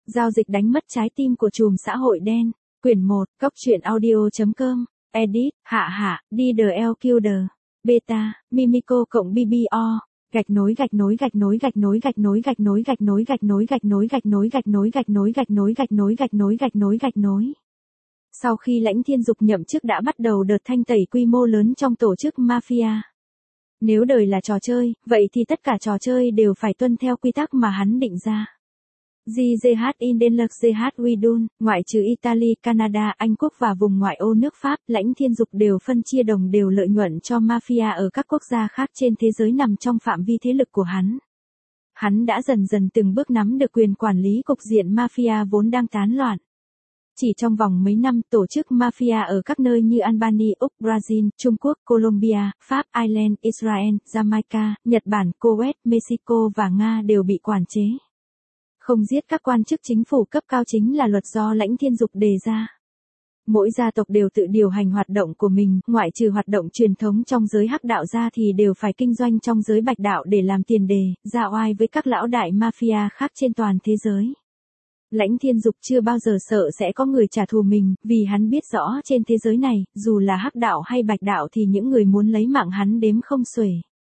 Giao dịch đánh mất trái tim của trùm xã hội đen. Quyển 1, Cóc truyện audio.com. Edit, hạ, DDLQ Beta, Mimico cộng BBO. Gạch nối. Sau khi Lãnh Thiên Dục nhậm chức đã bắt đầu đợt thanh tẩy quy mô lớn trong tổ chức mafia. Nếu đời là trò chơi, vậy thì tất cả trò chơi đều phải tuân theo quy tắc mà hắn định ra. GGH Indenlux GH Widun, ngoại trừ Italy, Canada, Anh Quốc và vùng ngoại ô nước Pháp, Lãnh Thiên Dục đều phân chia đồng đều lợi nhuận cho mafia ở các quốc gia khác trên thế giới nằm trong phạm vi thế lực của hắn. Hắn đã dần dần từng bước nắm được quyền quản lý cục diện mafia vốn đang tán loạn. Chỉ trong vòng mấy năm, tổ chức mafia ở các nơi như Albania, Úc, Brazil, Trung Quốc, Colombia, Pháp, Ireland, Israel, Jamaica, Nhật Bản, Kuwait, Mexico và Nga đều bị quản chế. Không giết các quan chức chính phủ cấp cao chính là luật do Lãnh Thiên Dục đề ra. Mỗi gia tộc đều tự điều hành hoạt động của mình, ngoại trừ hoạt động truyền thống trong giới hắc đạo ra thì đều phải kinh doanh trong giới bạch đạo để làm tiền đề, ra oai với các lão đại mafia khác trên toàn thế giới. Lãnh Thiên Dục chưa bao giờ sợ sẽ có người trả thù mình, vì hắn biết rõ trên thế giới này, dù là hắc đạo hay bạch đạo thì những người muốn lấy mạng hắn đếm không xuể.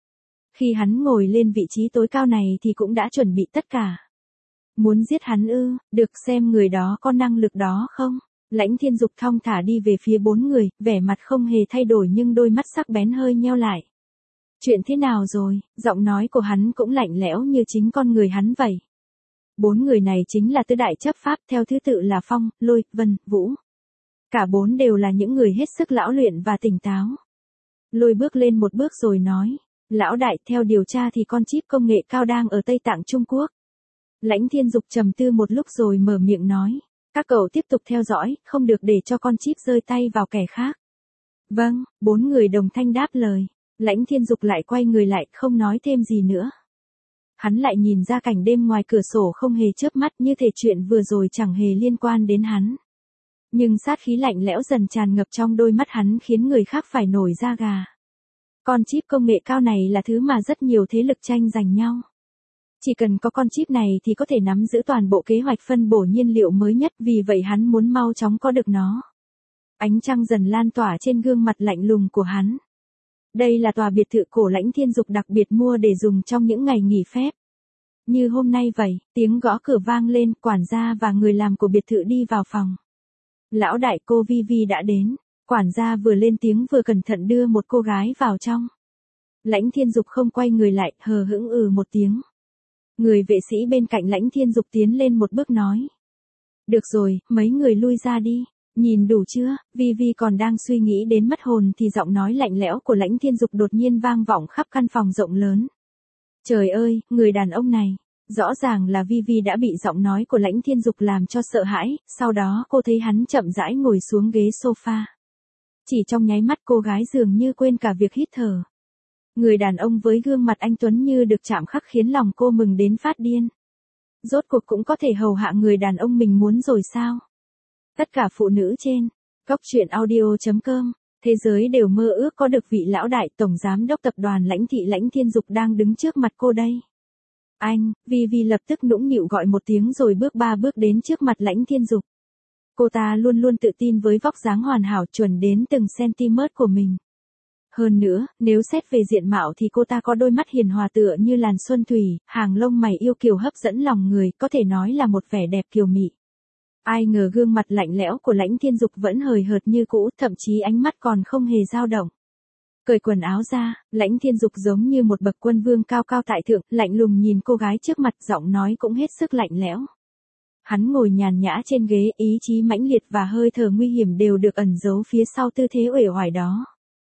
Khi hắn ngồi lên vị trí tối cao này thì cũng đã chuẩn bị tất cả. Muốn giết hắn ư, được xem người đó có năng lực đó không? Lãnh Thiên Dục thong thả đi về phía 4 người, vẻ mặt không hề thay đổi nhưng đôi mắt sắc bén hơi nheo lại. Chuyện thế nào rồi? Giọng nói của hắn cũng lạnh lẽo như chính con người hắn vậy. 4 người này chính là tứ đại chấp pháp theo thứ tự là Phong, Lôi, Vân, Vũ. Cả 4 đều là những người hết sức lão luyện và tỉnh táo. Lôi bước lên một bước rồi nói. Lão đại, theo điều tra thì con chip công nghệ cao đang ở Tây Tạng Trung Quốc. Lãnh Thiên Dục trầm tư một lúc rồi mở miệng nói. Các cậu tiếp tục theo dõi, không được để cho con chip rơi tay vào kẻ khác. Vâng, 4 người đồng thanh đáp lời. Lãnh Thiên Dục lại quay người lại, không nói thêm gì nữa. Hắn lại nhìn ra cảnh đêm ngoài cửa sổ không hề chớp mắt như thể chuyện vừa rồi chẳng hề liên quan đến hắn. Nhưng sát khí lạnh lẽo dần tràn ngập trong đôi mắt hắn khiến người khác phải nổi da gà. Con chip công nghệ cao này là thứ mà rất nhiều thế lực tranh giành nhau. Chỉ cần có con chip này thì có thể nắm giữ toàn bộ kế hoạch phân bổ nhiên liệu mới nhất, vì vậy hắn muốn mau chóng có được nó. Ánh trăng dần lan tỏa trên gương mặt lạnh lùng của hắn. Đây là tòa biệt thự cổ Lãnh Thiên Dục đặc biệt mua để dùng trong những ngày nghỉ phép. Như hôm nay vậy, tiếng gõ cửa vang lên, quản gia và người làm của biệt thự đi vào phòng. Lão đại, cô Vi đã đến. Quản gia vừa lên tiếng vừa cẩn thận đưa một cô gái vào trong. Lãnh Thiên Dục không quay người lại, hờ hững một tiếng. Người vệ sĩ bên cạnh Lãnh Thiên Dục tiến lên một bước nói. Được rồi, mấy người lui ra đi. Nhìn đủ chưa? Vi còn đang suy nghĩ đến mất hồn thì giọng nói lạnh lẽo của Lãnh Thiên Dục đột nhiên vang vọng khắp căn phòng rộng lớn. Trời ơi, người đàn ông này. Rõ ràng là Vi đã bị giọng nói của Lãnh Thiên Dục làm cho sợ hãi, sau đó cô thấy hắn chậm rãi ngồi xuống ghế sofa. Chỉ trong nháy mắt cô gái dường như quên cả việc hít thở. Người đàn ông với gương mặt anh tuấn như được chạm khắc khiến lòng cô mừng đến phát điên. Rốt cuộc cũng có thể hầu hạ người đàn ông mình muốn rồi sao? Tất cả phụ nữ trên Cóc truyện audio.com, thế giới đều mơ ước có được vị lão đại tổng giám đốc tập đoàn Lãnh thị Lãnh Thiên Dục đang đứng trước mặt cô đây. Anh, Vi lập tức nũng nịu gọi một tiếng rồi bước 3 bước đến trước mặt Lãnh Thiên Dục. Cô ta luôn luôn tự tin với vóc dáng hoàn hảo chuẩn đến từng cm của mình. Hơn nữa, nếu xét về diện mạo thì cô ta có đôi mắt hiền hòa tựa như làn xuân thủy, hàng lông mày yêu kiều hấp dẫn lòng người, có thể nói là một vẻ đẹp kiều mị. Ai ngờ gương mặt lạnh lẽo của Lãnh Thiên Dục vẫn hời hợt như cũ, thậm chí ánh mắt còn không hề dao động. Cởi quần áo ra, Lãnh Thiên Dục giống như một bậc quân vương cao cao tại thượng, lạnh lùng nhìn cô gái trước mặt, giọng nói cũng hết sức lạnh lẽo. Hắn ngồi nhàn nhã trên ghế, ý chí mãnh liệt và hơi thở nguy hiểm đều được ẩn giấu phía sau tư thế uể oải đó.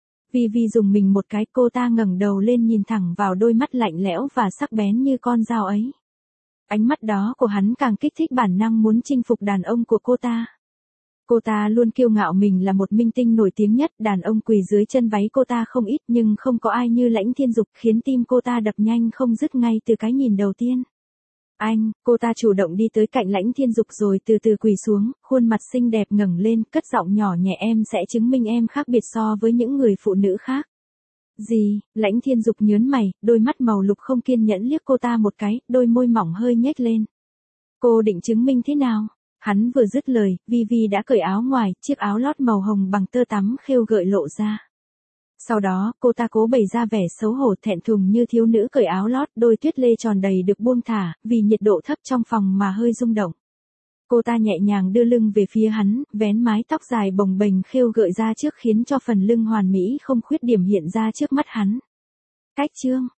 Vi dùng mình một cái, cô ta ngẩng đầu lên nhìn thẳng vào đôi mắt lạnh lẽo và sắc bén như con dao ấy. Ánh mắt đó của hắn càng kích thích bản năng muốn chinh phục đàn ông của cô ta. Cô ta luôn kiêu ngạo mình là một minh tinh nổi tiếng nhất, đàn ông quỳ dưới chân váy cô ta không ít nhưng không có ai như Lãnh Thiên Dục, khiến tim cô ta đập nhanh không dứt ngay từ cái nhìn đầu tiên. Anh, cô ta chủ động đi tới cạnh Lãnh Thiên Dục rồi từ từ quỳ xuống, khuôn mặt xinh đẹp ngẩng lên, cất giọng nhỏ nhẹ, em sẽ chứng minh em khác biệt so với những người phụ nữ khác. Gì? Lãnh Thiên Dục nhớn mày, đôi mắt màu lục không kiên nhẫn liếc cô ta một cái, đôi môi mỏng hơi nhếch lên. Cô định chứng minh thế nào? Hắn vừa dứt lời, Vivi đã cởi áo ngoài, chiếc áo lót màu hồng bằng tơ tằm khêu gợi lộ ra. Sau đó, cô ta cố bày ra vẻ xấu hổ thẹn thùng như thiếu nữ cởi áo lót, đôi tuyết lê tròn đầy được buông thả, vì nhiệt độ thấp trong phòng mà hơi rung động. Cô ta nhẹ nhàng đưa lưng về phía hắn, vén mái tóc dài bồng bềnh khêu gợi ra trước khiến cho phần lưng hoàn mỹ không khuyết điểm hiện ra trước mắt hắn. Cách chương